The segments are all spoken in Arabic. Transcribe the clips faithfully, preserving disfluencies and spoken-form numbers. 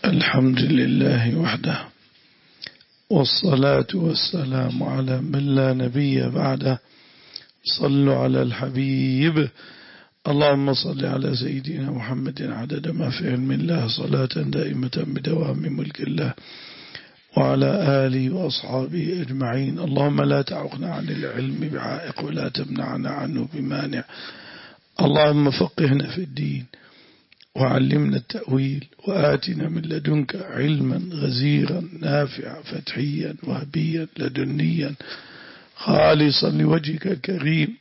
الحمد لله وحده، والصلاة والسلام على من لا نبي بعده. صلوا على الحبيب. اللهم صل على سيدنا محمد عدد ما في علم الله، صلاة دائمة بدوام ملك الله، وعلى آله وأصحابه أجمعين. اللهم لا تعقنا عن العلم بعائق، ولا تمنعنا عنه بمانع. اللهم فقهنا في الدين، وعلمنا التأويل، وآتنا من لدنك علما غزيرا نافعا فتحيا وهبيا لدنيا خالصا لوجهك الكريم.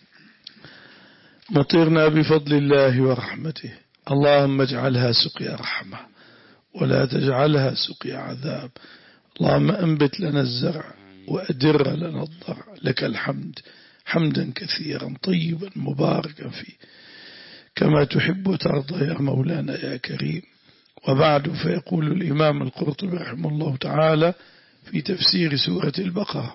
مطرنا بفضل الله ورحمته، اللهم اجعلها سقيا رحمة ولا تجعلها سقيا عذاب. اللهم أنبت لنا الزرع وأدر لنا الضرع، لك الحمد حمدا كثيرا طيبا مباركا فيه كما تحب وترضى يا مولانا يا كريم. وبعد، فيقول الإمام القرطبي رحمه الله تعالى في تفسير سورة البقرة: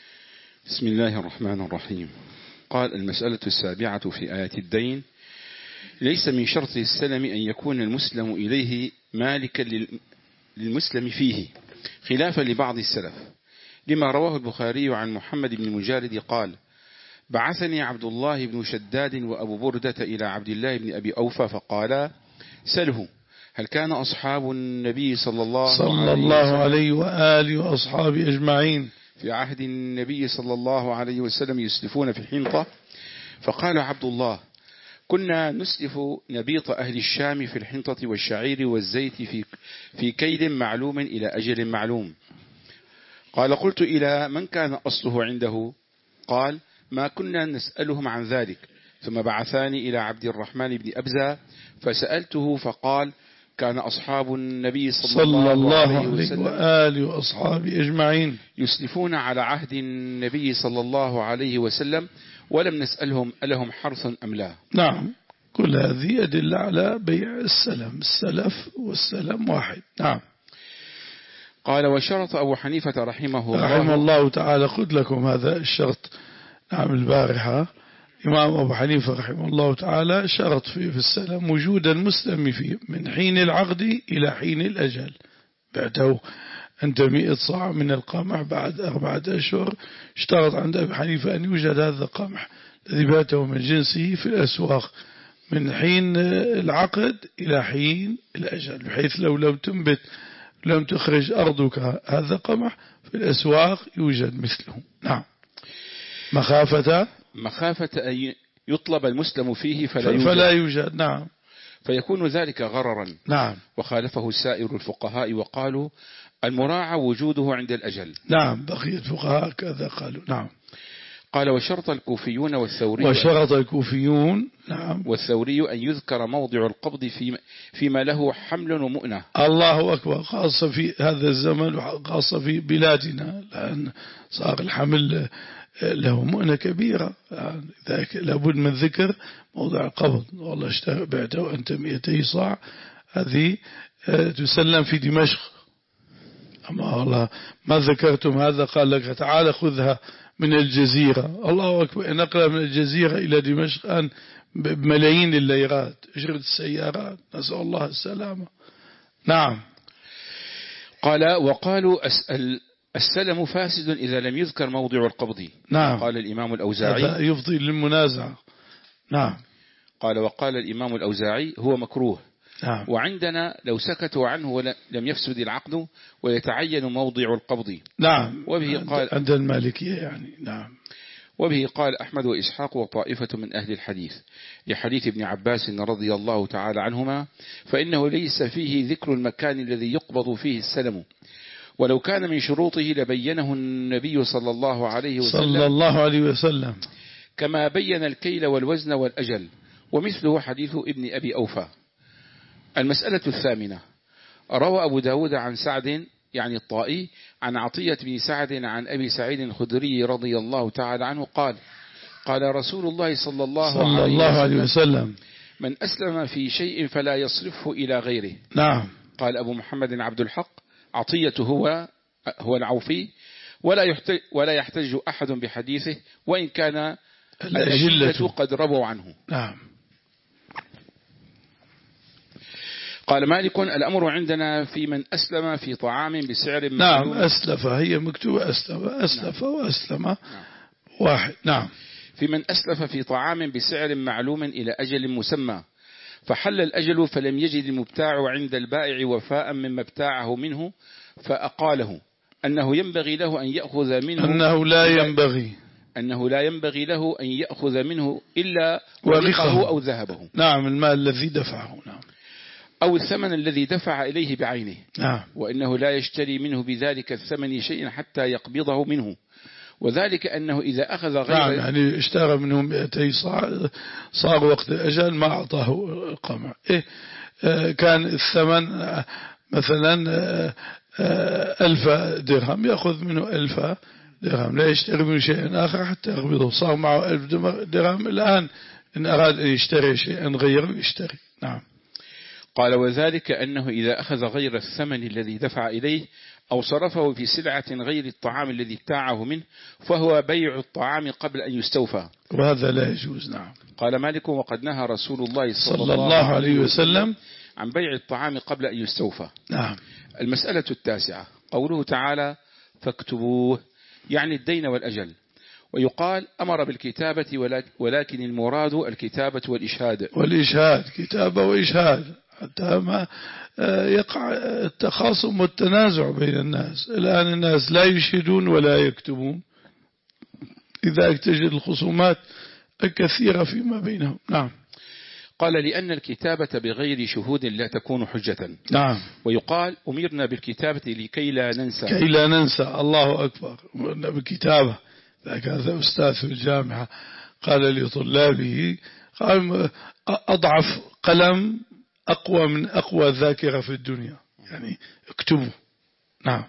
بسم الله الرحمن الرحيم. قال: المسألة السابعة في آيات الدين: ليس من شرط السلم أن يكون المسلم إليه مالكا للمسلم فيه، خلافا لبعض السلف، لما رواه البخاري عن محمد بن مجالد قال: بعثني عبد الله بن شداد وأبو بردة إلى عبد الله بن أبي أوفى فقالا: سله هل كان أصحاب النبي صلى الله, صلى الله عليه وآله وأصحابه أجمعين في عهد النبي صلى الله عليه وسلم يسلفون في الحنطة؟ فقال عبد الله: كنا نسلف نبيط أهل الشام في الحنطة والشعير والزيت في, في كيل معلوم إلى أجل معلوم. قال: قلت: إلى من كان أصله عنده؟ قال: ما كنا نسألهم عن ذلك. ثم بعثاني إلى عبد الرحمن بن أبزة فسألته فقال: كان أصحاب النبي صلى, صلى الله, الله عليه وسلم وآله وأصحابه أجمعين يسلفون على عهد النبي صلى الله عليه وسلم، ولم نسألهم ألهم حرث أم لا. نعم، كل هذه أدلة على بيع السلم، السلف والسلم واحد. نعم. قال: وشرط أبو حنيفة رحمه الله رحمه الله تعالى، خذ لكم هذا الشرط. نعم، البارحة إمام أبو حنيفة رحمه الله تعالى شرط فيه في السلم وجود المسلم فيه من حين العقد إلى حين الأجل. بعته أنت مئة صاع من القمح، بعد أربعة أشهر اشترط عند أبو حنيفة أن يوجد هذا القمح الذي بعته من جنسه في الأسواق من حين العقد إلى حين الأجل، بحيث لو لم تنبت لم تخرج أرضك هذا قمح في الأسواق يوجد مثله. نعم. مخافة مخافة أن يطلب المسلم فيه فلا يوجد, فلا يوجد. نعم. فيكون ذلك غررا. نعم. وخالفه سائر الفقهاء وقالوا: المراعى وجوده عند الأجل. نعم، بقية الفقهاء كذا قالوا. نعم. قال: وشرط الكوفيون والثوري وشرط الكوفيون نعم والثوري أن يذكر موضع القبض في فيما له حمل ومؤنة. الله أكبر، خاصة في هذا الزمن وخاصة في بلادنا، لأن صار الحمل له مؤنة كبيرة، ذلك لابد من ذكر موضع القبض. والله اشترى بعته أنت مئتي صاع، هذه تسلم في دمشق، أما والله ما ذكرتم هذا، قال لك تعال خذها من الجزيرة. الله أكبر، نقل من الجزيرة إلى دمشق أن بملايين الليرات، أجرة السيارات، نسأل الله السلامة. نعم. قال: وقالوا أسأل السلم فاسد إذا لم يذكر موضع القبض. نعم. قال الإمام الأوزاعي: هذا يفضي للمنازعة. نعم. قال: وقال الإمام الأوزاعي: هو مكروه. نعم. وعندنا لو سكتوا عنه ولم يفسد العقد ويتعين موضع القبض. نعم. وبه قال عند المالكية يعني. نعم. وبه قال أحمد وإسحاق وطائفة من أهل الحديث، لحديث ابن عباس رضي الله تعالى عنهما: فإنه ليس فيه ذكر المكان الذي يقبض فيه السلم، ولو كان من شروطه لبينه النبي صلى الله عليه وسلم صلى الله عليه وسلم كما بين الكيل والوزن والأجل، ومثله حديث ابن أبي أوفى. المسألة الثامنة: روى أبو داود عن سعد يعني الطائي عن عطية بن سعد عن أبي سعيد الخدري رضي الله تعالى عنه قال: قال رسول الله صلى الله, صلى عليه, الله وسلم عليه وسلم: من أسلم في شيء فلا يصرفه إلى غيره. نعم. قال أبو محمد عبد الحق: عطية هو هو العوفي، ولا يحتج, ولا يحتج أحد بحديثه وإن كان الأجلة قد ربوا عنه. نعم. قال مالك الأمر عندنا في من أسلم في طعام بسعر معلوم. نعم أسلف، هي مكتوبة أسلف أسلف نعم. وأسلم نعم. واحد. نعم. في من أسلف في طعام بسعر معلوم إلى أجل مسمى، فحل الأجل فلم يجد المبتاع عند البائع وفاء مما ابتاعه منه، فأقاله أنه ينبغي له أن يأخذ منه أنه لا ينبغي أنه لا ينبغي له أن يأخذ منه إلا ورقه أو ذهبه. نعم المال الذي دفعه. نعم. أو الثمن الذي دفع إليه بعينه. نعم. وإنه لا يشتري منه بذلك الثمن شيئا حتى يقبضه منه، وذلك أنه إذا أخذ غير نعم يعني اشترى منه مئتي صار, صار وقت الأجل ما أعطاه القمع. إيه آه كان الثمن آه مثلا آه آه ألف درهم، يأخذ منه ألف درهم، لا يشتري منه شيئا آخر حتى يقبضه. صار معه ألف درهم، الآن إن أراد أن يشتري شيئا غيره يشتري. نعم. قال وذلك أنه إذا أخذ غير الثمن الذي دفع إليه أو صرفه في سلعة غير الطعام الذي ابتاعه منه فهو بيع الطعام قبل أن يستوفى، وهذا لا يجوز. نعم. قال مالك وقد نهى رسول الله صلى, صلى الله عليه وسلم عن بيع الطعام قبل أن يستوفى. نعم. المسألة التاسعة قوله تعالى فاكتبوه، يعني الدين والأجل. ويقال أمر بالكتابة ولكن المراد الكتابة والإشهاد. والإشهاد كتابة وإشهاد حتى ما يقع التخاصم والتنازع بين الناس. الآن الناس لا يشهدون ولا يكتبون، إذا تجد الخصومات الكثيرة فيما بينهم. نعم. قال لأن الكتابة بغير شهود لا تكون حجة. نعم. ويقال أمرنا بالكتابة لكي لا ننسى. كي لا ننسى. الله أكبر. أمرنا بالكتابة. هذا أستاذ في الجامعة قال لطلابه، قال أضعف قلم أقوى من أقوى ذاكرة في الدنيا، يعني اكتبوا. نعم.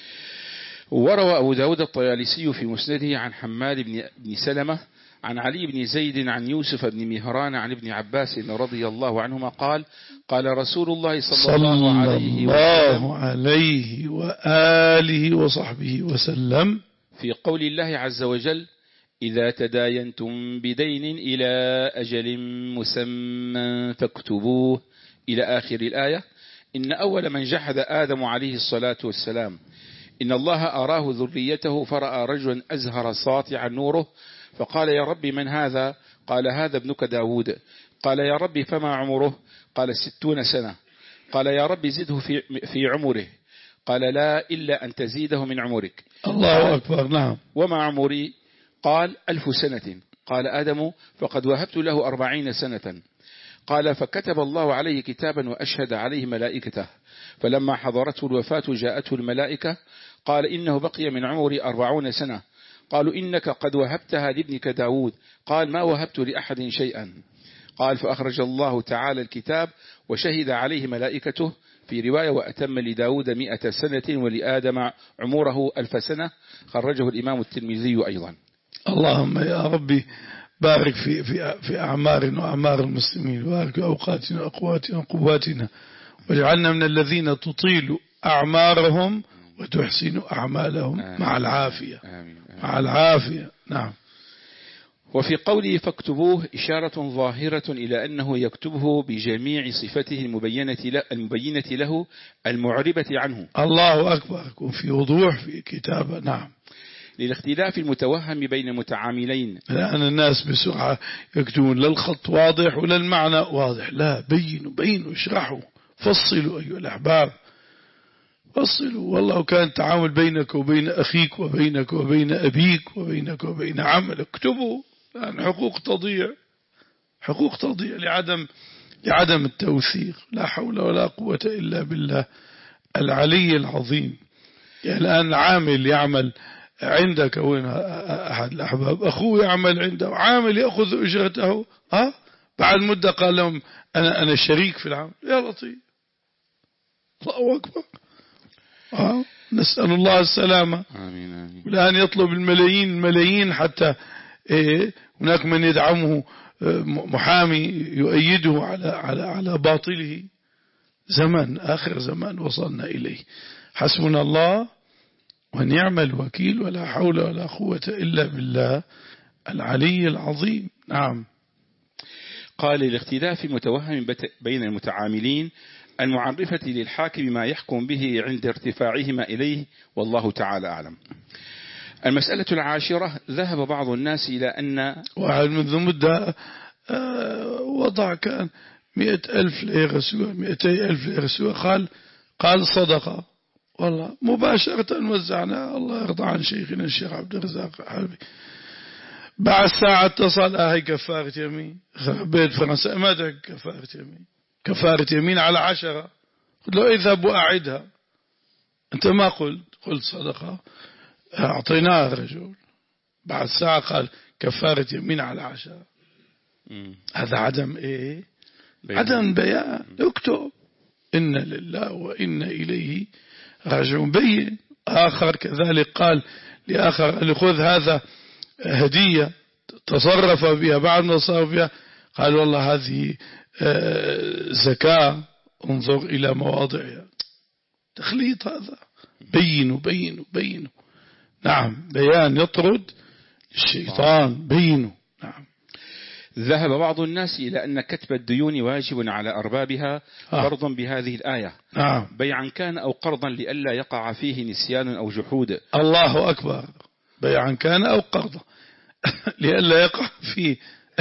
وروى أبو داود الطيالسي في مسنده عن حماد بن سلمة عن علي بن زيد عن يوسف بن مهران عن ابن عباس رضي الله عنهما قال قال رسول الله صلى, صلى الله عليه, الله عليه وآله وصحبه وسلم في قول الله عز وجل إذا تداينتم بدين إلى أجل مسمى فاكتبوه إلى آخر الآية، إن أول من جحد آدم عليه الصلاة والسلام إن الله أراه ذريته فرأى رجلا أزهر ساطع نوره فقال يا رب من هذا؟ قال هذا ابنك داود. قال يا رب فما عمره؟ قال ستون سنة. قال يا رب زده في, في عمره. قال لا إلا أن تزيده من عمرك. الله أكبر. نعم. وما عمري؟ قال ألف سنة. قال آدم فقد وهبت له أربعين سنة. قال فكتب الله عليه كتابا وأشهد عليه ملائكته، فلما حضرته الوفاة جاءته الملائكة قال إنه بقي من عمري أربعون سنة. قالوا إنك قد وهبتها لابنك داود. قال ما وهبت لأحد شيئا. قال فأخرج الله تعالى الكتاب وشهد عليه ملائكته، في رواية وأتم لداود مئة سنة ولآدم عمره ألف سنة. خرجه الإمام الترمذي أيضا. اللهم يا ربي بارك في في في أعمارنا وأعمار المسلمين، بارك في أوقاتنا وأقواتنا وقواتنا، واجعلنا من الذين تطيل أعمارهم وتحسن أعمالهم. آمين. مع العافية. آمين. آمين. مع العافية. نعم. وفي قوله فاكتبوه إشارة ظاهرة إلى أنه يكتبه بجميع صفته المبينة له, المبينة له المعربة عنه. الله أكبر. يكون في وضوح في كتابة. نعم. للاختلاف المتوهم بين المتعاملين، لأن الناس بسرعة يكتبون لا الخط واضح ولا المعنى واضح. لا، بينوا بينوا اشرحوا فصلوا أيها الأحباب، فصلوا. والله كان التعامل بينك وبين أخيك وبينك وبين أبيك وبينك وبين عملك، اكتبوا، لأن حقوق تضيع، حقوق تضيع لعدم لعدم التوثيق. لا حول ولا قوة إلا بالله العلي العظيم. يعني الآن العامل يعمل عندك وين أحد الأحباب أخوه يعمل عنده، عامل يأخذ أجرته، ها بعد مدة قال لهم أنا أنا شريك في العمل. يا لطيف. الله أكبر. آه. نسأل الله السلامة. آمين آمين. والآن يطلب الملايين الملايين حتى إيه هناك من يدعمه محامي يؤيده على على على باطله. زمن آخر زمان وصلنا إليه. حسبنا الله ونعم الوكيل، ولا حول ولا قوة إلا بالله العلي العظيم. نعم. قال الاختلاف المتوهم بين المتعاملين المعرفة للحاكم ما يحكم به عند ارتفاعهما إليه، والله تعالى أعلم. المسألة العاشرة، ذهب بعض الناس إلى أن واحد منذ مدة وضع كان مئة ألف ليرة سوى مئتي ألف ليرة سوى، قال قال صدقة، والله مباشرة وزعنا، الله يرضى عن شيخنا الشيخ عبد الرزاق حلبي. بعد ساعة اتصل، هاي كفارة يمين، بيت فرنسا ماذا كفارة يمين؟ كفارة يمين على عشرة. قلت له اذهب وأعدها، أنت ما قلت قلت صدقة، أعطيناها الرجل. بعد ساعة قال كفارة يمين على عشرة. هذا عدم إيه؟ بيان. عدم بيان. اكتب إن لله وإن إليه راجعون، بين. آخر كذلك قال لآخر خذ هذا هدية تصرف بها، بعد ما تصرف بها قال والله هذه زكاة، انظر إلى مواضعها. تخليط هذا، بينوا بينوا بينوا. نعم، بيان يطرد الشيطان، بينوا. نعم. ذهب بعض الناس إلى أن كتب الديون واجب على أربابها فرضا بهذه الآية، نعم، بيعا كان أو قرضا لئلا يقع فيه نسيان أو جحود. الله أكبر، بيعا كان أو قرضا لئلا يقع فيه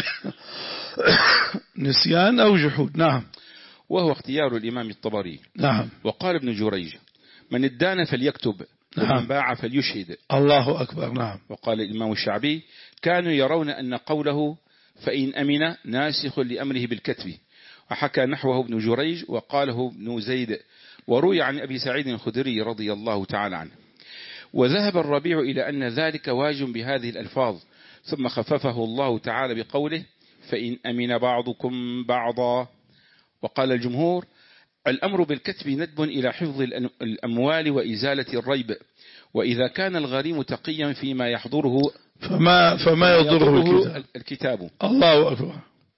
نسيان أو جحود. نعم. وهو اختيار الإمام الطبري. نعم. وقال ابن جريج من ادان فليكتب، نعم، ومن باع فليشهد. الله أكبر. نعم. وقال الإمام الشعبي كانوا يرون أن قوله فإن أمن ناسخ لأمره بالكتب، وحكى نحوه ابن جريج وقاله ابن زيد، وروي عن أبي سعيد الخدري رضي الله تعالى عنه. وذهب الربيع إلى أن ذلك واجب بهذه الألفاظ، ثم خففه الله تعالى بقوله فإن أمن بعضكم بعضا. وقال الجمهور الأمر بالكتب ندب إلى حفظ الأموال وإزالة الريب، وإذا كان الغريم تقيا فيما يحضره فما, فما يضره الكتاب. الكتاب. الله أكبر.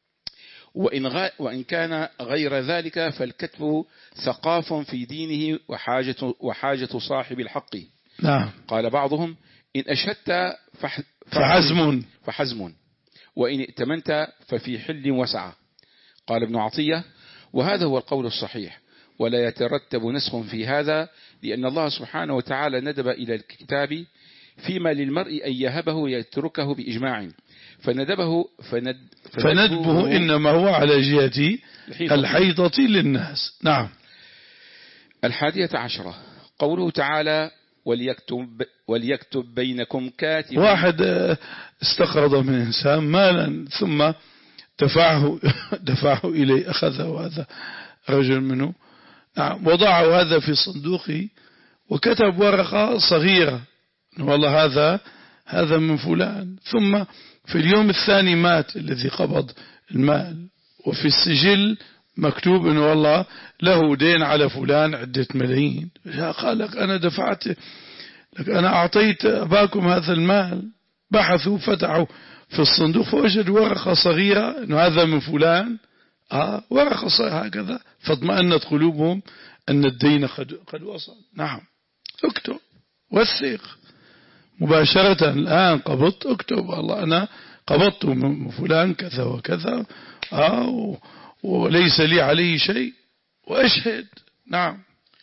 وإن, غ... وإن كان غير ذلك فالكتب ثقاف في دينه وحاجة, وحاجة صاحب الحق. نعم. قال بعضهم إن أشهدت فح... فحزم فحزم وإن ائتمنت ففي حل وسعة. قال ابن عطية وهذا هو القول الصحيح، ولا يترتب نسخ في هذا، لأن الله سبحانه وتعالى ندب إلى الكتاب فيما للمرء أن يهبه يتركه بإجماع، فندبه فند فندبه إنما هو على جهة الحيطة للناس. نعم. الحادية عشرة قوله تعالى وليكتب, وليكتب بينكم كاتب. واحد استقرض من إنسان مالا ثم دفعه, دفعه إليه، أخذه هذا رجل منه، نعم، وضعه هذا في صندوقه وكتب ورقة صغيرة والله هذا هذا من فلان، ثم في اليوم الثاني مات الذي قبض المال، وفي السجل مكتوب انه والله له دين على فلان عدة ملايين. قال لك انا دفعت لك، انا اعطيت اباكم هذا المال. بحثوا فتحوا في الصندوق فوجدوا ورقة صغيرة انه هذا من فلان، آه ورقة صغيرة هكذا، فاطمأنت قلوبهم ان الدين قد, قد وصل. نعم، اكتب وثق مباشرة، الآن قبضت اكتب والله أنا قبضت من فلان كذا وكذا، آه وليس لي عليه شيء، وأشهد. نعم.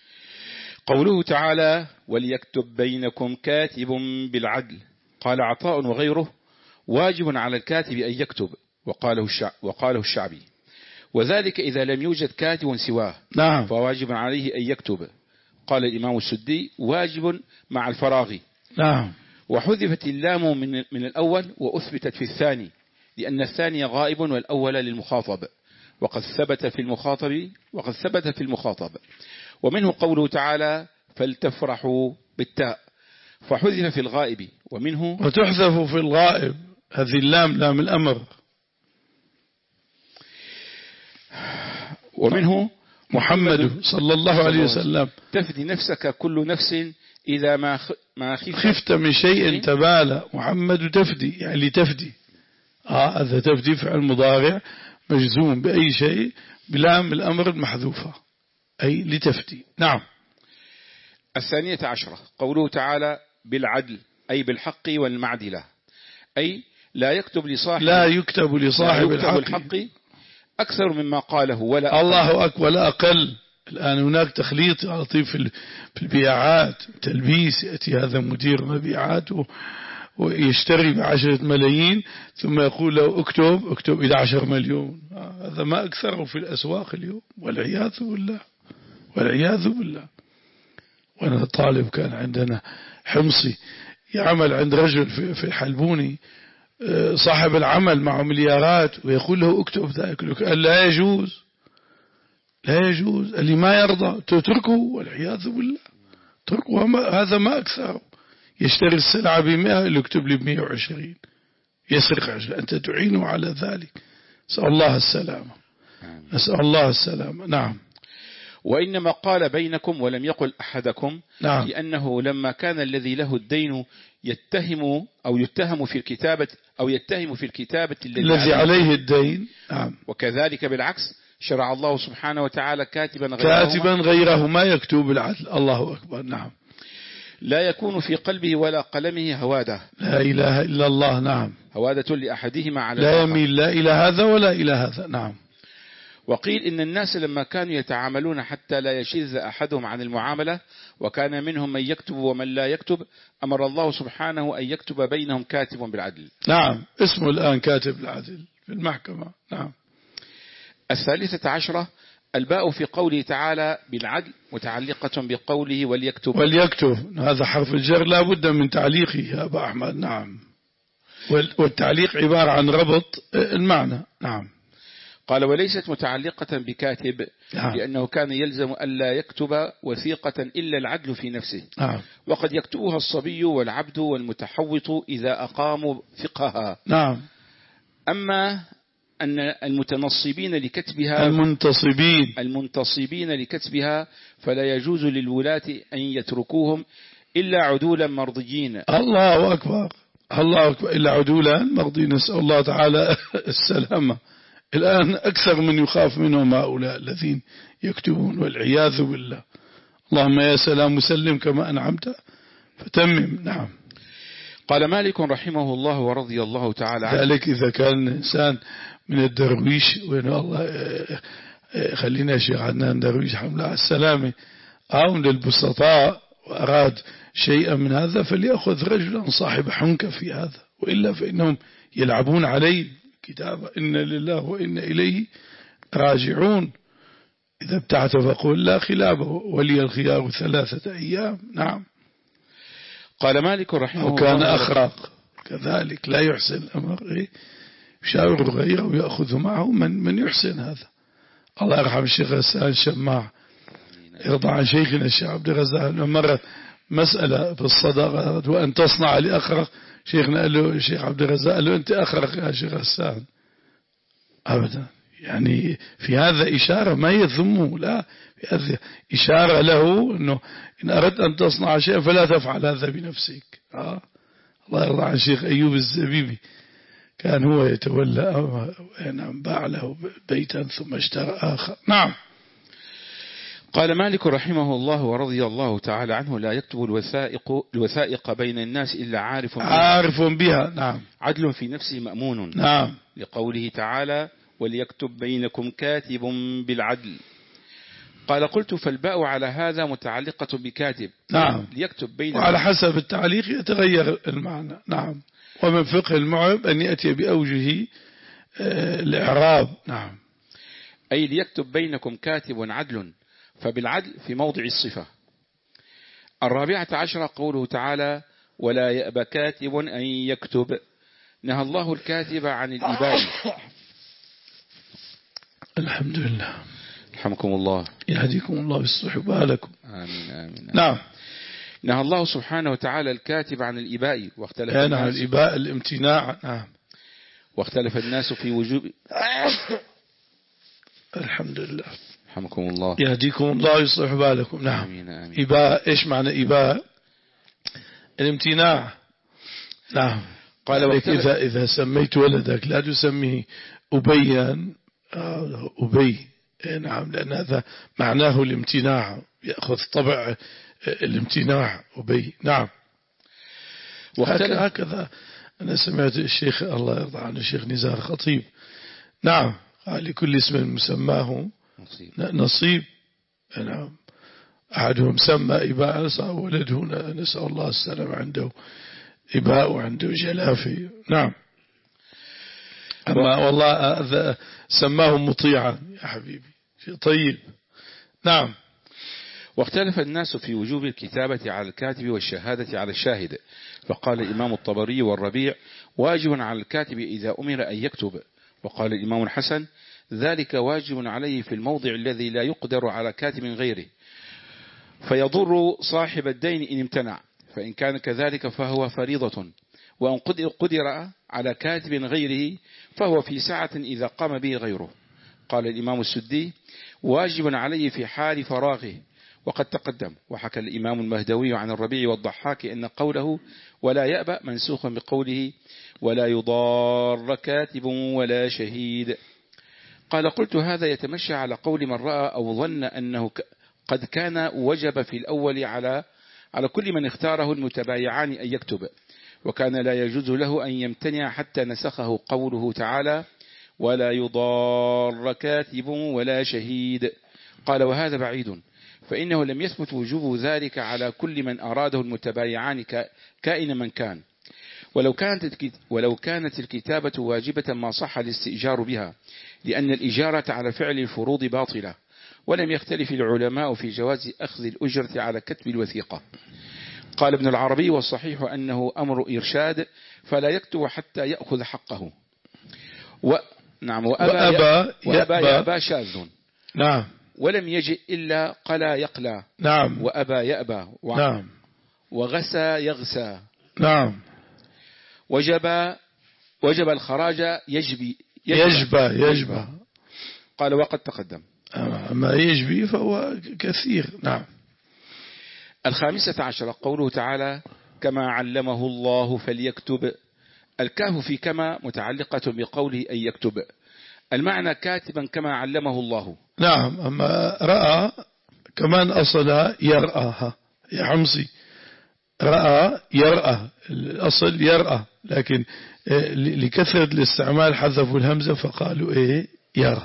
قوله تعالى وليكتب بينكم كاتب بالعدل، قال عطاء وغيره واجب على الكاتب أن يكتب، وقاله, الشع وقاله الشعبي، وذلك إذا لم يوجد كاتب سواه. نعم. فواجب عليه أن يكتب. قال الإمام السدي واجب مع الفراغ. نعم. وحذفت اللام من, من الأول وأثبتت في الثاني، لأن الثاني غائب والأول للمخاطب، وقد ثبت في المخاطب وقد ثبت في المخاطب. ومنه قوله تعالى فلتفرحوا بالتاء، فحذف في الغائب. ومنه وتحذف في الغائب، هذه اللام لام الأمر. ومنه محمد صلى الله عليه وسلم تفدي نفسك كل نفس إذا ما ما خفت من شيء تبالى. محمد تفدي يعني لتفدي، آه هذا تفدي فعل مضارع مجزوم بأي شيء بلام الأمر المحذوفة، أي لتفدي. نعم. الثانية عشرة قوله تعالى بالعدل، أي بالحق والمعدلة، أي لا يكتب لصاحب لا يكتب لصاحب لا يكتب الحق الحق أكثر مما قاله ولا الله أكبر ولا أقل. الآن هناك تخليط على طيب في البيعات تلبيس. يأتي هذا مدير مبيعات ويشتري بعشرة ملايين ثم يقول له اكتب اكتب إلى عشر مليون. هذا ما أكثره في الأسواق اليوم والعياذ بالله والعياذ بالله. وأنا طالب كان عندنا حمصي يعمل عند رجل في الحلبوني، صاحب العمل معه مليارات ويقول له اكتب ذلك، قال لا يجوز لا يجوز، اللي ما يرضى تتركه والعياذ بالله تركه. هذا ما أكثره. يشتري السلعة بمئة يكتب لي بمئة وعشرين، يسرق عشرين. أنت تعينه على ذلك. نسأل الله السلامة نسأل الله السلامة. نعم. وإنما قال بينكم ولم يقل أحدكم. نعم. لأنه لما كان الذي له الدين يتهم أو يتهم في الكتابة أو يتهم في الكتابة الذي عليه الدين. نعم. وكذلك بالعكس شرع الله سبحانه وتعالى كاتبا غيره كاتبا غيره ما يكتب بالعدل. الله أكبر. نعم. لا يكون في قلبه ولا قلمه هوادة. لا إله إلا الله. نعم. هوادة لأحدهما على لا يميل لا إلى هذا ولا إلى هذا. نعم. وقيل إن الناس لما كانوا يتعاملون حتى لا يشذ أحدهم عن المعاملة وكان منهم من يكتب ومن لا يكتب، أمر الله سبحانه أن يكتب بينهم كاتب بالعدل. نعم. اسمه الآن كاتب العدل في المحكمة. نعم. الثالثة عشرة الباء في قوله تعالى بالعدل متعلقة بقوله وليكتب. وليكتب هذا حرف الجر لا بد من تعليقه يا أبا أحمد. نعم. والتعليق عبارة عن ربط المعنى. نعم. قال وليست متعلقة بكاتب. نعم. لأنه كان يلزم ألا يكتب وثيقة إلا العدل في نفسه. نعم. وقد يكتبها الصبي والعبد والمتحوط إذا أقاموا فقهها. نعم. أما أن المتنصبين لكتبها المنتصبين المنتصبين لكتبها فلا يجوز للولاة أن يتركوهم إلا عدولا مرضيين. الله أكبر الله أكبر. إلا عدولا مرضيين. نسأل الله تعالى السلامة. الآن أكثر من يخاف منهم هؤلاء الذين يكتبون والعياذ بالله. اللهم يا سلام مسلم كما أنعمت فتمم. نعم. قال مالك رحمه الله ورضي الله تعالى عنه ذلك إذا كان إنسان من الدرويش وإن الله خلينا شيخ عدنان درويش حمله على السلامة أو من البسطاء وأراد شيئا من هذا فليأخذ رجلا صاحب حنكة في هذا، وإلا فإنهم يلعبون عليه كتابة إن لله وإن إليه راجعون. إذا ابتعت فقل لا خلابه ولي الخيار ثلاثة أيام. نعم. قال مالك رحمه الله وكان أخرق كذلك لا يحسن الأمر يشاور غيره ويأخذ معه من من يحسن هذا. الله يرحم الشيخ غسان شماع يرضى عن شيخنا الشيخ عبد الرزاق مرة مسألة بالصدقة وأن تصنع لأخرق. شيخنا قال له الشيخ عبد الرزاق قال له أنت أخرق يا شيخ غسان أبدا. يعني في هذا إشارة ما يذمه، لا في هذا إشارة له أنه إن أردت أن تصنع شيئا فلا تفعل هذا بنفسك. آه. الله يرضى عن الشيخ أيوب الزبيبي كان هو يتولى نعم باع له بيتا ثم اشترى آخر. نعم. قال مالك رحمه الله ورضي الله تعالى عنه لا يكتب الوثائق الوثائق بين الناس إلا عارف بها. عارف بها. نعم. عدل في نفسه مأمون. نعم. لقوله تعالى وليكتب بينكم كاتب بالعدل. قال قلت فالباء على هذا متعلقة بكاتب. نعم. ليكتب بينكم. وعلى حسب التعليق يتغير المعنى. نعم. ومن فقه المعرب أن يأتي بأوجه الإعراب. نعم. أي ليكتب بينكم كاتب عدل، فبالعدل في موضع الصفة. الرابعة عشرة قوله تعالى ولا يأبى كاتب أن يكتب. نهى الله الكاتب عن الإباء. الحمد لله. رحمكم الله. يهديكم الله بالصحة بالكم. آمين آمين. نعم. نهى الله سبحانه وتعالى الكاتب عن الإباء واختلف عن الناس الإباء الامتناع. نعم. واختلف الناس في وجوب. الحمد لله. رحمكم الله. يهديكم الله يصلح بالكم. نعم. آمين آمين. إباء إيش معنى إباء؟ الامتناع. نعم. قال إذا إذا سميت ولدك لا تسميه أبيا أبي. نعم. لأن هذا معناه الامتناع، يأخذ طبع الامتناع أبي. نعم. هكذا أنا سمعت الشيخ الله يرضى عنه الشيخ نزار خطيب. نعم. قال لكل اسم مسماه نصيب. نصيب. نعم. أحدهم سمى إباء صار ولده نسأل الله السلام عنده إباء وعنده جلافي. نعم. أما والله سماه مطيعا يا حبيبي شيء طيب. نعم. واختلف الناس في وجوب الكتابة على الكاتب والشهادة على الشاهد، فقال الإمام الطبري والربيع واجب على الكاتب إذا أمر أن يكتب، وقال الإمام الحسن ذلك واجب عليه في الموضع الذي لا يقدر على كاتب غيره، فيضر صاحب الدين إن امتنع، فإن كان كذلك فهو فريضة، وأن قدر على كاتب غيره فهو في سعة إذا قام به غيره. قال الإمام السدي واجب عليه في حال فراغه، وقد تقدم. وحكى الإمام المهدوي عن الربيع والضحاك أن قوله ولا يأبى منسوخا بقوله ولا يضار كاتب ولا شهيد. قال قلت هذا يتمشى على قول من رأى أو ظن أنه قد كان وجب في الأول على على كل من اختاره المتبايعان أن يكتب، وكان لا يجوز له أن يمتنع حتى نسخه قوله تعالى ولا يضار كاتب ولا شهيد. قال وهذا بعيد، فإنه لم يثبت وجوب ذلك على كل من أراده المتبايعان كائن من كان، ولو كانت ولو كانت الكتابة واجبة ما صح الاستئجار بها، لأن الإجارة على فعل الفروض باطلة، ولم يختلف العلماء في جواز أخذ الأجرة على كتب الوثيقة. قال ابن العربي والصحيح أنه أمر إرشاد فلا يكتب حتى يأخذ حقه. و... نعم. وأبى وأبى وأبى يأبى شاذ. نعم. ولم يجئ إلا قلا يقلى. نعم. وأبى يأبى. و... نعم. وغسى يغسى. نعم. وجب وجب الخراج يجبي يجبى يجبى. قال وقد تقدم. أما يجبي فهو كثير. نعم. الخامسة عشر قوله تعالى كما علمه الله فليكتب. الكاف في كما متعلقة بقوله أن يكتب، المعنى كاتبا كما علمه الله. نعم. أما رأى كمان أصلها يرأى يا حمصي، رأى يرأى الأصل يرأى، لكن لكثرة الاستعمال حذفوا الهمزة فقالوا إيه يرى.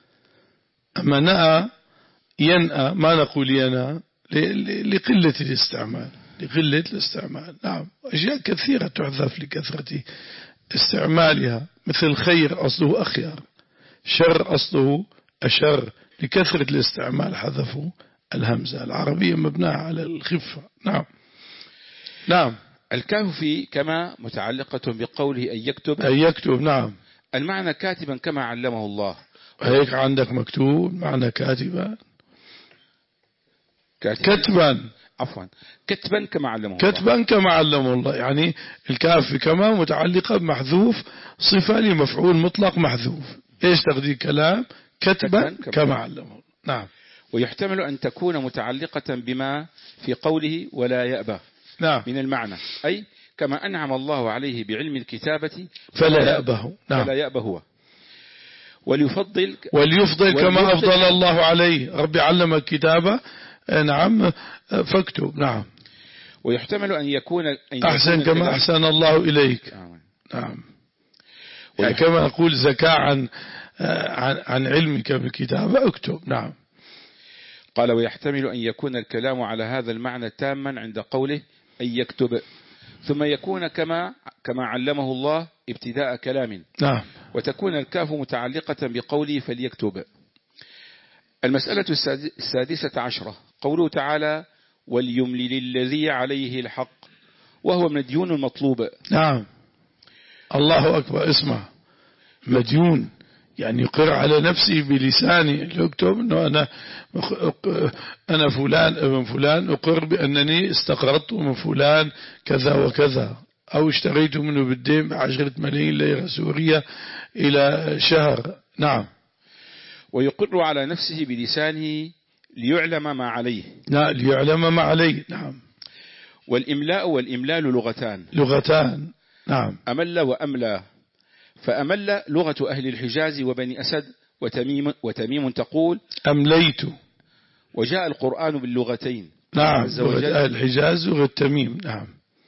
أما نأى ينأى ما نقول ينأى لقلة الاستعمال لقلة الاستعمال. نعم. أشياء كثيرة تحذف لكثرة استعمالها، مثل خير أصله أخيار، شر أصله أشر، لكثرة الاستعمال حذفوا الهمزة. العربية مبناها على الخفة. نعم. نعم. الكاف في كما متعلقة بقوله أن يكتب. أن يكتب. نعم. المعنى كاتبا كما علمه الله. هيك عندك مكتوب معنى كاتبا كتبا عفوا كتبا كما علمه الله. كتبا كما علمه الله، يعني الكاف في كما متعلقة بمحذوف صفة لمفعول مطلق محذوف. إيش تقدير كلام كتبا كما, كما علمه الله. نعم. ويحتمل أن تكون متعلقة بما في قوله ولا يأبى. نعم. من المعنى أي كما أنعم الله عليه بعلم الكتابة فلا يأبه. نعم. فلا يأبه هو. وليفضل وليفضل كما أفضل الله عليه. ربي علمك كتابة. نعم. فاكتب. نعم. ويحتمل أن يكون أن أحسن يكون كما أحسن الله إليك. نعم. يعني كما أقول زكاة عن عن عن علمك بالكتابة اكتب. نعم. قال ويحتمل أن يكون الكلام على هذا المعنى تاما عند قوله أن يكتب، ثم يكون كما كما علمه الله ابتداء كلام. نعم. وتكون الكاف متعلقة بقوله فليكتب. المسألة السادسة عشرة قوله تعالى وليملل الذي عليه الحق، وهو مديون المطلوب. نعم. الله أكبر. اسمع، مديون يعني يقر على نفسه بلسانه، يكتب أنه أنا أنا فلان ابن فلان أقر بأنني استقرضت من فلان كذا وكذا، أو اشتريت منه بالدين بعشرة ملايين ليرة سورية إلى شهر. نعم. ويقر على نفسه بلسانه ليعلم ما عليه. لا ليعلم ما عليه. نعم. والإملاء والإملال لغتان. لغتان. نعم. أمل وأملى. فأمل لغة أهل الحجاز وبني أسد وتميم, وتميم تقول أمليت. وجاء القرآن باللغتين. نعم. لغة أهل الحجاز ولغة تميم. نعم.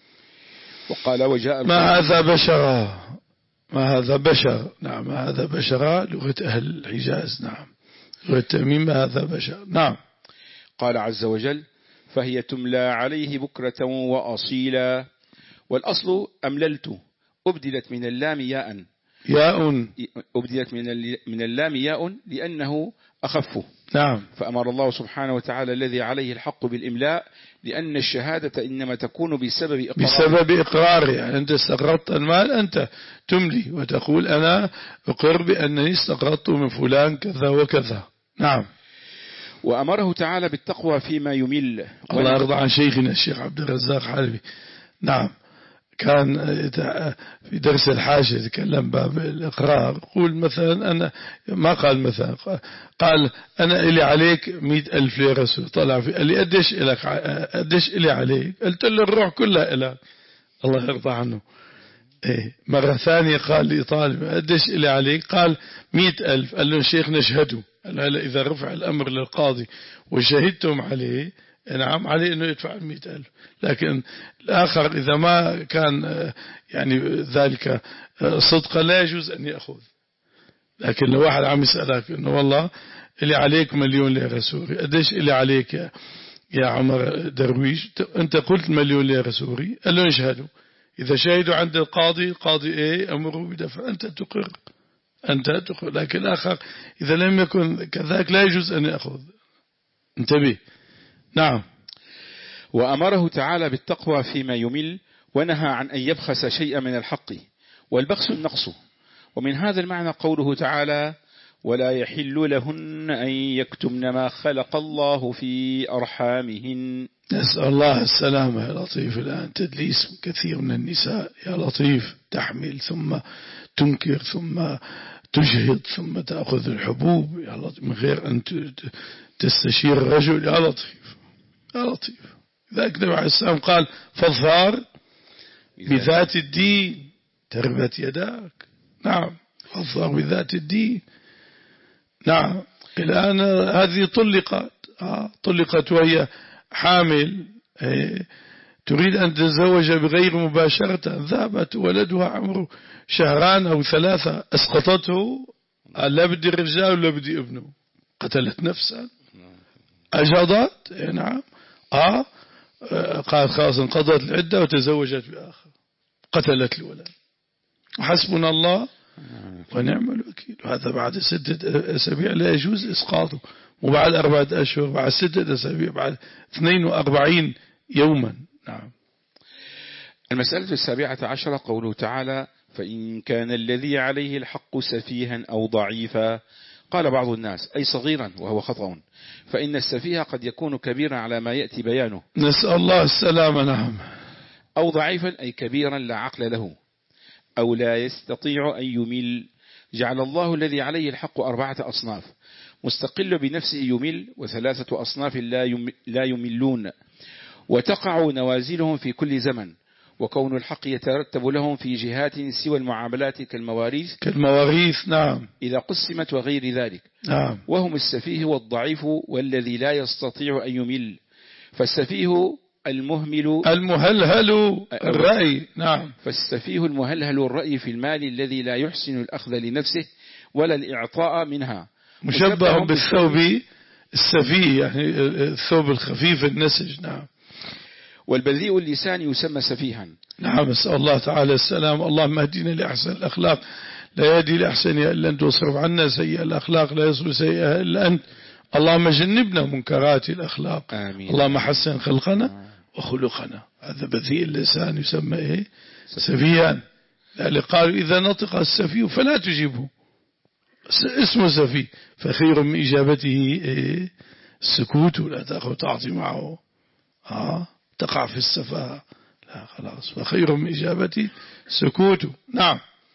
وقال وجاء ما هذا بشرا، ما هذا بشر. نعم. ما هذا بشرا لغة أهل الحجاز. نعم. لغة تميم ما هذا بشر. نعم. قال عز وجل فهي تملى عليه بكرة وأصيلا. والأصل أمللت أبدلت من اللام ياء ياء أبدلت من من اللام ياء لأنه أخف. نعم. فأمر الله سبحانه وتعالى الذي عليه الحق بالإملاء لأن الشهادة إنما تكون بسبب إقرار بسبب إقراره. يعني أنت استقرضت المال أنت تملي وتقول أنا أقر بأنني استقرضت من فلان كذا وكذا. نعم. وأمره تعالى بالتقوى فيما يمل. الله يرضى عن شيخنا الشيخ عبد الرزاق حلبي. نعم. كان في درس الحاشية يتكلم باب الإقرار، قول مثلا أنا ما قال مثلا قال أنا إلي عليك مئة ألف ليرة. طلع في قال لي أدش إلك أدش إلي عليك؟ قلت له الروح كلها إلك. الله يرضى عنه. إيه مرة ثانية قال لي طالب أدش إلي عليك؟ قال مئة ألف. قال له الشيخ نشهده. قال هلا إذا رفع الأمر للقاضي وشهدتم عليه نعم عليه أنه يدفع المئة ألف، لكن الآخر إذا ما كان يعني ذلك صدقا لا يجوز أن يأخذ. لكن لو واحد عم يسألك أنه والله إلي عليك مليون ليرة سوري، قديش إلي عليك يا, يا عمر درويش؟ أنت قلت مليون ليرة سوري. قال له يشهدوا. إذا شهدوا عند القاضي القاضي إيه أمره بدفع، أنت تقر أنت تقر. لكن الآخر إذا لم يكن كذلك لا يجوز أن يأخذ. انتبه. نعم. وأمره تعالى بالتقوى فيما يمل ونهى عن أن يبخس شيئا من الحق، والبخس النقص. ومن هذا المعنى قوله تعالى ولا يحل لهن أن يكتمن ما خلق الله في أرحامهن. نسأل الله السلامة يا لطيف. الآن تدليس كثير من النساء يا لطيف، تحمل ثم تنكر ثم تجهض ثم تأخذ الحبوب يا لطيف من غير أن تستشير الرجل. يا لطيف يا لطيف. ذلك النبي عليه السلام قال فاظفر بذات الدين تربت يداك. نعم فاظفر بذات الدين. نعم. الآن هذه طلقت آه. طلقت وهي حامل إيه. تريد أن تتزوج بغير مباشرة، ذهبت ولدها عمره شهران أو ثلاثة أسقطته. لا بدي الرجال ولا بدي ابنه. قتلت نفسها أجهضت. نعم آه قالت خلاص انقضت العدة وتزوجت بآخر، قتلت الولد. حسبنا الله ونعم الوكيل. وهذا بعد ستة أسابيع لا يجوز إسقاطه، وبعد أربعة أشهر، بعد ستة أسابيع، بعد اثنين وأربعين يوما. نعم. المسألة السابعة عشرة قوله تعالى فإن كان الذي عليه الحق سفيها أو ضعيفا. قال بعض الناس أي صغيرا، وهو خطأ، فإن السفيه قد يكون كبيرا على ما يأتي بيانه. نسأل الله السلامة. نعم. أو ضعيفا أي كبيرا لا عقل له، أو لا يستطيع أن يمل. جعل الله الذي عليه الحق أربعة أصناف: مستقل بنفسه يمل، وثلاثة أصناف لا يملون، وتقع نوازلهم في كل زمن، وكون الحق يترتب لهم في جهات سوى المعاملات كالمواريث كالمواريث. نعم. إذا قسمت وغير ذلك. نعم. وهم السفيه والضعيف والذي لا يستطيع أن يمل. فالسفيه المهمل المهلهل الرأي. نعم. فالسفيه المهلهل الرأي في المال الذي لا يحسن الأخذ لنفسه ولا الإعطاء منها، مشبه بالثوب السفيه، يعني الثوب الخفيف النسج. نعم. والبذيء اللسان يسمى سفيها. نعم. نسأل الله تعالى السلام. اللهم اهدنا لأحسن الأخلاق لا يهدي لأحسنها إلا أنت، واصرف عنا سيئة الأخلاق لا يصرف سيئها إلا أنت. اللهم جنبنا منكرات الأخلاق. آمين. اللهم حسن خلقنا وخلقنا. هذا بذيء اللسان يسمى إيه؟ سفيها. لذلك قالوا إذا نطق السفيه فلا تجيبه، اسمه سفيه. فخير من إجابته إيه؟ السكوت، ولا تأخذ تعطي معه آه تقع في السفاهة. لا خلاص. فخير من إجابتي سكوت. نعم.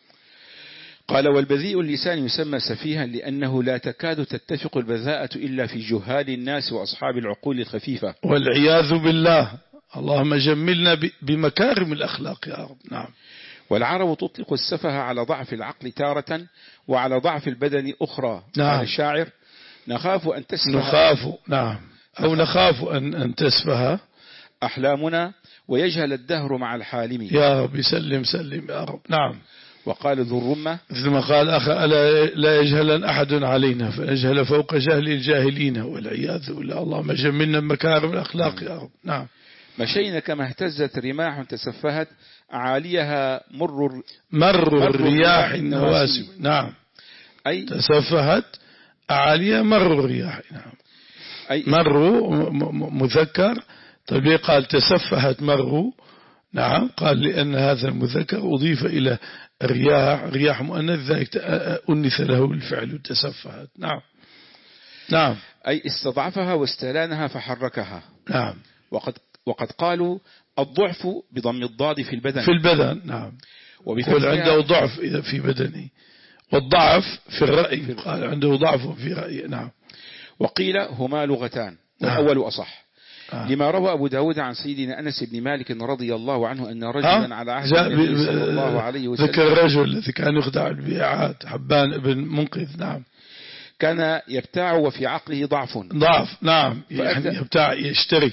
قال والبذيء اللسان يسمى سفيها لأنه لا تكاد تتفق البذاءة إلا في جهال الناس وأصحاب العقول الخفيفة، والعياذ بالله. اللهم جملنا بمكارم الأخلاق يا رب. نعم. والعرب تطلق السفه على ضعف العقل تارة وعلى ضعف البدن أخرى. نعم. قال الشاعر نخاف أن تسفه نخاف. نعم. أو نخاف أن, أن تسفه أحلامنا ويجهل الدهر مع الحالم. يا رب سلم سلم يا رب. نعم. وقال ذو الرمة مثل ما قال أخ ألا لا يجهلن أحد علينا فأجهل فوق جهل الجاهلين والعياذ بالله. اللهم جملنا مكارم الأخلاق يا رب. نعم. مشينا كما اهتزت رماح تسفهت عاليها مر مر الرياح النواسم. نعم. أي تسفهت أعاليها مر الرياح. نعم. أي مر مذكر. طيب قال تسفهت مر. نعم. قال لأن هذا المذكر أضيف إلى الرياح رياح مؤنث ذلك أنث له الفعل تسفهت. نعم. نعم. أي استضعفها واستلانها فحركها. نعم. وقد وقد قالوا الضعف بضم الضاد في البدن في البدن. نعم. وبفتحها عنده ضعف إذا في بدنه والضعف في الرأي. قال عنده ضعف في رأيه. نعم. وقيل هما لغتان والأول أصح آه. لما روى أبو داود عن سيدنا أنس بن مالك رضي الله عنه أن رجلا آه. على عهد النبي صلى الله عليه وسلم ذكر الرجل الذي كان يخدع البيعات حبان بن منقذ. نعم. كان يبتاع وفي عقله ضعف ضعف. نعم. يعني يبتاع يشتري.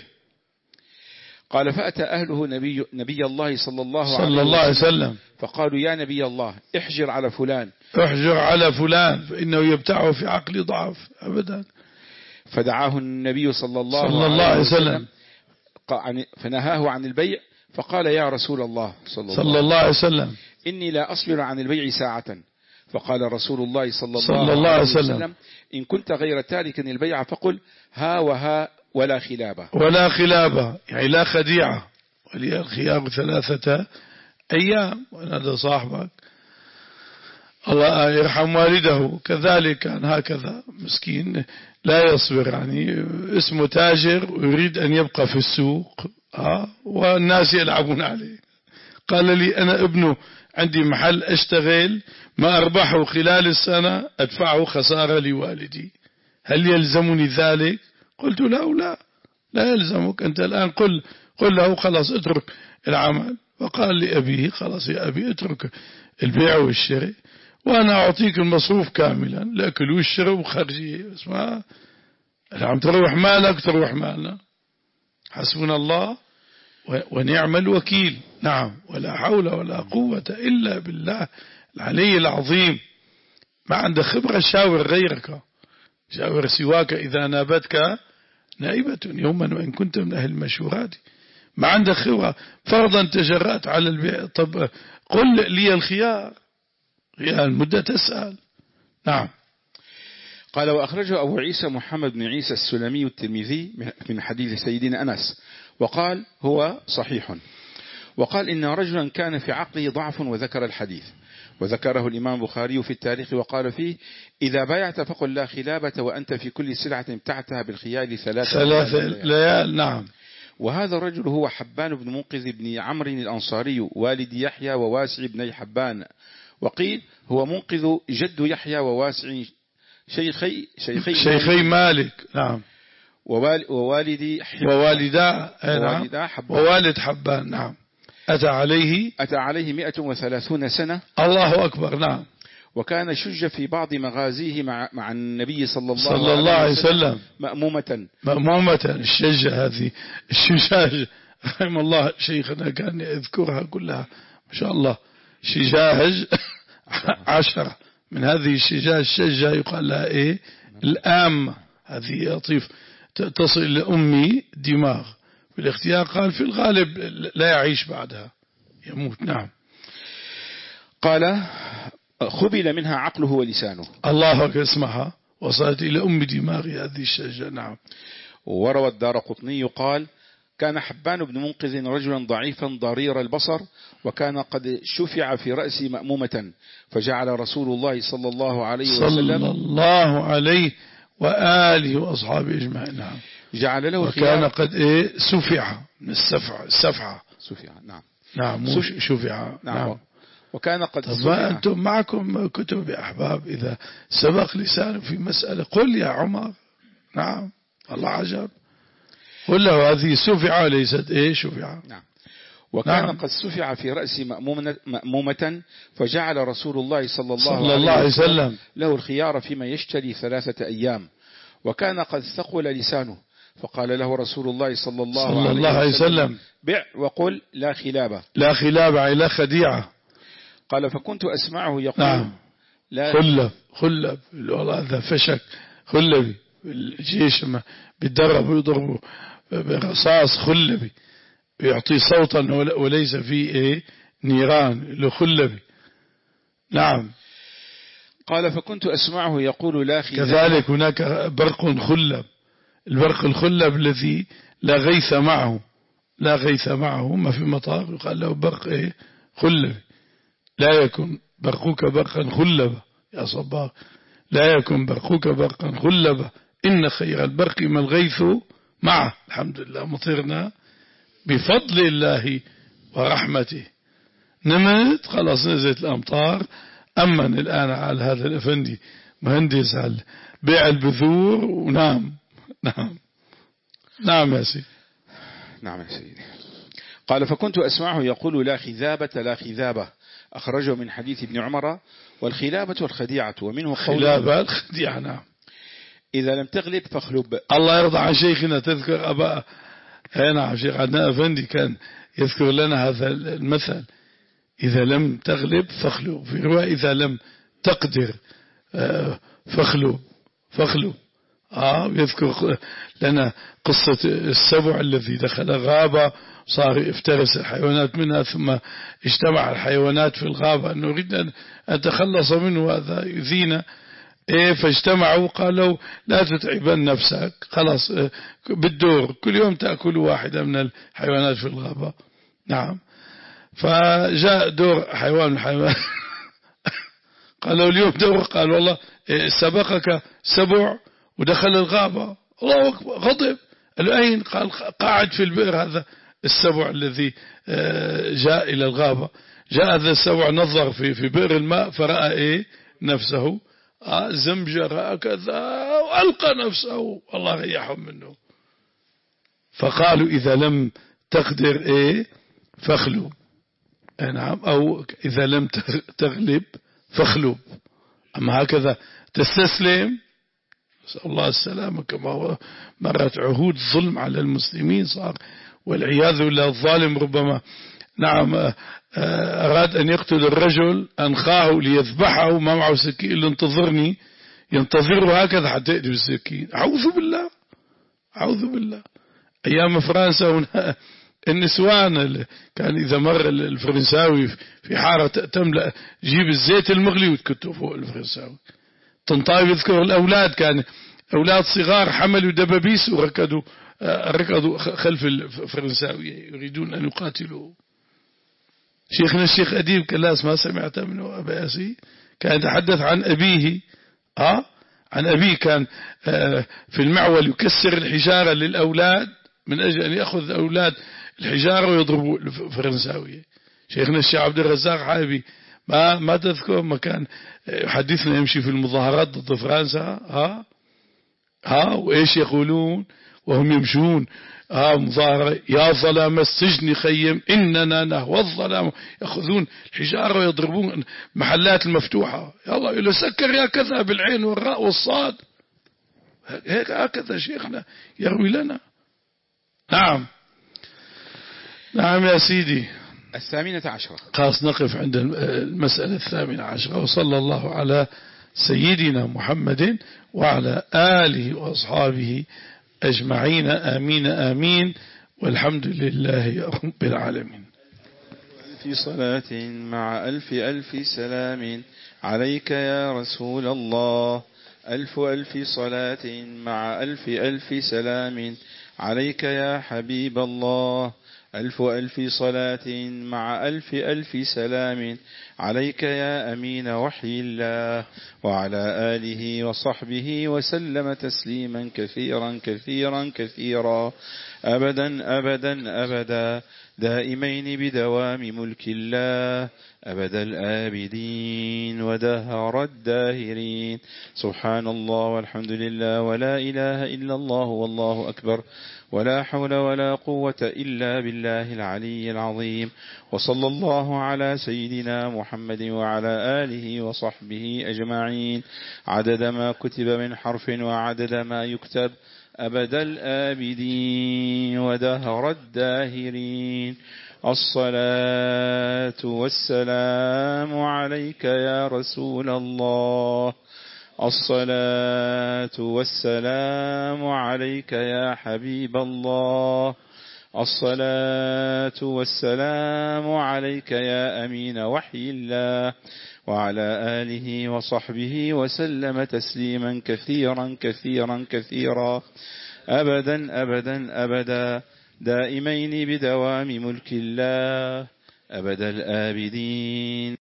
قال فأتى أهله نبي, نبي الله صلى الله, صلى الله عليه وسلم فقالوا يا نبي الله احجر على فلان احجر على فلان فإنه يبتاع في عقل ضعف أبدا. فدعاه النبي صلى الله, صلى الله عليه وسلم فنهاه عن البيع فقال يا رسول الله صلى الله, صلى الله عليه وسلم إني لا أصبر عن البيع ساعة. فقال رسول الله صلى الله, صلى الله عليه وسلم, وسلم إن كنت غير تارك البيع فقل ها وها ولا خلابة. ولا خلابة يعني لا خديعة. ولي الخيار ثلاثة أيام. وأنا صاحبك الله يرحم والده كذلك كان هكذا مسكين لا يصبر يعني اسمه تاجر ويريد أن يبقى في السوق آه والناس يلعبون عليه. قال لي أنا ابنه عندي محل أشتغل ما أربحه خلال السنة أدفعه خسارة لوالدي هل يلزمني ذلك؟ قلت لا لا لا يلزمك أنت الآن قل قل له خلاص اترك العمل. وقال لأبيه خلاص يا أبي اترك البيع والشراء وأنا أعطيك المصروف كاملا الأكل والشراء وخارجية اسمها عم تروح مالك تروح مالنا حسبنا الله ونعم الوكيل. نعم. ولا حول ولا قوة إلا بالله العلي العظيم. ما عندك خبرة شاور غيرك شاور سواك إذا نابتك نائبة يوما وإن كنت من أهل المشورات. ما عندك خبرة فرضا تجرأت على البيع. طب قل لي الخيار يا المدة تسأل. نعم. قال وأخرجه أبو عيسى محمد بن عيسى السلمي الترمذي من حديث سيدنا أنس وقال هو صحيح. وقال إن رجلا كان في عقله ضعف وذكر الحديث وذكره الإمام البخاري في التاريخ وقال فيه إذا بايعت فقل لا خلابة وأنت في كل سلعة ابتعتها بالخيال ثلاثة ثلاثة ليال. نعم. وهذا الرجل هو حبان بن منقذ بن عمرو الأنصاري والد يحيى وواسع بن حبان. وقيل هو منقذ جد يحيى وواسع شيخي شيخي, شيخي مالك. نعم. ووالدي ووالدا ووالدا حبان ووالد حبان. نعم. أتى عليه أتى عليه مئة وثلاثون سنة. الله أكبر. نعم. وكان شج في بعض مغازيه مع مع النبي صلى الله, صلى الله عليه وسلم مأمومة مأمومة. الشجة هذه الشجاج رحم الله شيخنا كان يذكرها كلها ما شاء الله. شجاج عشرة من هذه الشجاج الشجة يقال لها إيه الآم هذه لطيف تصل لأمي دماغ بالاختيار. قال في الغالب لا يعيش بعدها يموت. نعم. قال خبل منها عقله ولسانه. الله أكبر. اسمها وصلت إلى أم دماغ هذه الشجة. نعم. وروى الدارقطني قال كان حبان بن منقذ رجلا ضعيفا ضرير البصر وكان قد شفع في رأسه مأمومة فجعل رسول الله صلى الله عليه وسلم صلى الله عليه وآله وأصحابه أجمعين. نعم. جعل له وكان قد إيه سفع من السفع السفعة سفع. نعم. نعم مو شفع. نعم. نعم. وكان قد طب ما أنتم معكم كتب يا أحباب إذا سبق لسانه في مسألة قل يا عمر. نعم. الله عجب. قل له هذه سفعة ليست إيه شفعة. نعم. وكان نعم. قد سفع في رأس مأمومة فجعل رسول الله صلى الله, صلى الله عليه وسلم له الخيار فيما يشتري ثلاثة أيام. وكان قد ثقل لسانه فقال له رسول الله صلى الله, صلى الله عليه وسلم بع وقل لا خلابة. لا خلابة لا خديعة. قال فكنت أسمعه يقول نعم لا خلب خلب والله هذا فشك خلبي الجيش ما بيتدرب ويضربوا برصاص خلبي يعطي صوتا وليس فيه إيه نيران لخلبي. نعم. قال فكنت أسمعه يقول لا خذاب. كذلك هناك برق خلب، البرق الخلب الذي لا غيث معه، لا غيث معه، ما في مطار يقال له برق إيه خلبي. لا يكن برقك برقا خلبا يا صباغ، لا يكن برقك برقا خلبا، إن خير البرق ما الغيث معه. الحمد لله مطرنا بفضل الله ورحمته، نمت خلاص نزلت الأمطار. أمن الآن على هذا الأفندي مهندس على بيع البذور ونام. نعم نعم يا سيدي. نعم يا سيدي. قال فكنت أسمعه يقول لا خذابة لا خذابة، أخرجه من حديث ابن عمر. والخلابة والخديعة ومنه خلابة الخديعة. نعم. إذا لم تغلب فاخلب. الله يرضى عن شيخنا. تذكر أبا نعم شيخ عدنان أفندي كان يذكر لنا هذا المثل، إذا لم تغلب فاخلب، في رواية إذا لم تقدر فاخلب فاخلب. آه يذكر لنا قصة السبع الذي دخل غابة صار يفترس الحيوانات منها، ثم اجتمع الحيوانات في الغابة أنه نريد أن نتخلص منه هذا يذينا. إيه فاجتمعوا قالوا لا تتعبن نفسك، خلاص بالدور كل يوم تأكل واحدة من الحيوانات في الغابة. نعم. فجاء دور حيوان من الحيوان قالوا اليوم دور، قال والله سبقك سبع ودخل الغابة. الله أكبر، غضب. قال أين؟ قال قاعد في البئر هذا السبع الذي جاء إلى الغابة. جاء هذا السبع نظر في في بئر الماء فرأى إيه نفسه زمجر كذا وألقى نفسه، الله ريحهم منه. فقالوا إذا لم تقدر إيه فاخلب. نعم. أو إذا لم تغلب فاخلب. أما هكذا تستسلم، نسأل الله السلامة. كما مرت عهود ظلم على المسلمين صار والعياذ بالله. الظالم ربما نعم أراد أن يقتل الرجل أنخاه ليذبحه، ما معه سكين إلا انتظرني، ينتظره هكذا حتى يأتي بالسكين. أعوذ بالله أعوذ بالله. أيام فرنسا النسوان كان إذا مر الفرنساوي في حارة تملأ جيب الزيت المغلي وتكتوا فوق الفرنساوي. طنطاوي يذكر الأولاد، كان أولاد صغار حملوا دبابيس وركضوا ركضوا خلف الفرنساوي يريدون أن يقاتلوا. شيخنا الشيخ أديب كلاس ما سمعت منه أبا ياسي كان يتحدث عن أبيه آه عن أبيه كان آه في المعول يكسر الحجارة للأولاد من أجل أن يأخذ أولاد الحجارة ويضربوا الفرنساوية. شيخنا الشيخ عبد الرزاق حابي ما ما تذكر ما كان يحدثنا يمشي في المظاهرات ضد فرنسا ها ها وإيش يقولون وهم يمشون ها مظاهرة يا ظلام السجن خيم إننا نهوى الظلام، يأخذون الحجارة ويضربون محلات المفتوحة. يا الله يقول سكر يا كذا بالعين والراء والصاد. هيك هكذا شيخنا يروي لنا. نعم نعم يا سيدي. الثامنة عشرة. خلاص نقف عند المسألة الثامنة عشرة. وصلى الله على سيدنا محمد وعلى آله وأصحابه أجمعين. آمين آمين. والحمد لله رب العالمين. في صلاة مع ألف ألف سلام عليك يا رسول الله. ألف ألف صلاة مع ألف ألف سلام عليك يا حبيب الله. ألف ألف صلاة مع ألف ألف سلام عليك يا أمين وحي الله، وعلى آله وصحبه وسلم تسليما كثيرا كثيرا كثيرا أبدا أبدا أبدا دائمين بدوام ملك الله أبد الآبدين ودهر الداهرين. سبحان الله والحمد لله ولا إله إلا الله والله أكبر ولا حول ولا قوة إلا بالله العلي العظيم. وصلى الله على سيدنا محمد وعلى آله وصحبه أجمعين عدد ما كتب من حرف وعدد ما يكتب أبد الآبدين ودهر الداهرين. الصلاة والسلام عليك يا رسول الله. الصلاة والسلام عليك يا حبيب الله. الصلاة والسلام عليك يا أمين وحي الله، وعلى آله وصحبه وسلم تسليما كثيرا كثيرا كثيرا أبدا أبدا أبدا دائمين بدوام ملك الله أبد الآبدين.